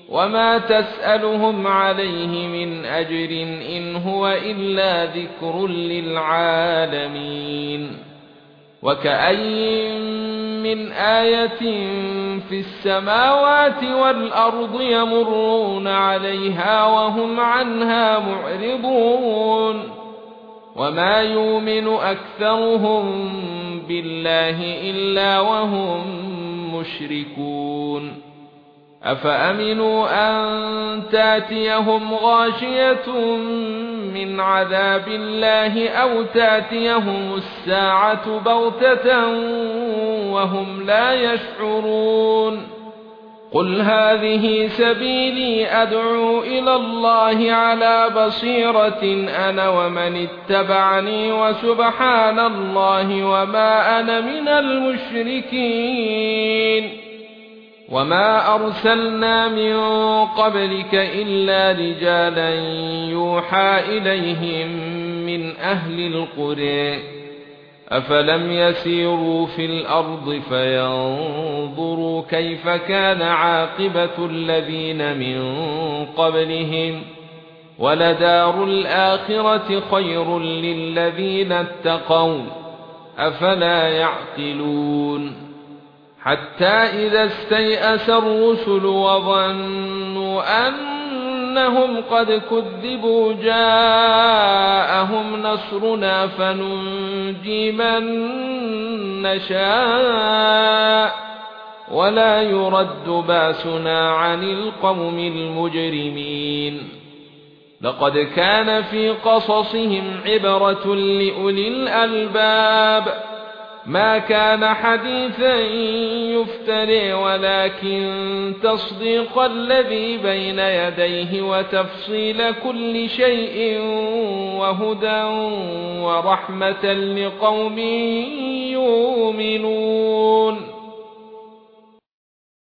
وما تسألهم عليه من أجر إن هو إلا ذكر للعالمين. وكأين من آية في السماوات والأرض يمرون عليها وهم عنها معرضون وما يؤمن أكثرهم بالله إلا وهم مشركون. أفأمنوا أن تاتيهم غاشية من عذاب الله أو تاتيهم الساعة بغتة وهم لا يشعرون. قل هذه سبيلي أدعو إلى الله على بصيرة أنا ومن اتبعني وسبحان الله وما أنا من المشركين. وما أرسلنا من قبلك إلا رجالا يوحى إليهم من أهل القرى أفلم يسيروا في الأرض فينظروا كيف كان عاقبة الذين من قبلهم ولدار الآخرة خير للذين اتقوا أفلا يعقلون. حتى إذا استيأس الرسل وظنوا أنهم قد كذبوا جاءهم نصرنا فننجي من نشاء ولا يرد باسنا عن القوم المجرمين. لقد كان في قصصهم عبرة لأولي الألباب ما كان حديثا يفترى ولكن تصديق الذي بين يديه وتفصيل كل شيء وهدى ورحمة لقوم يؤمنون.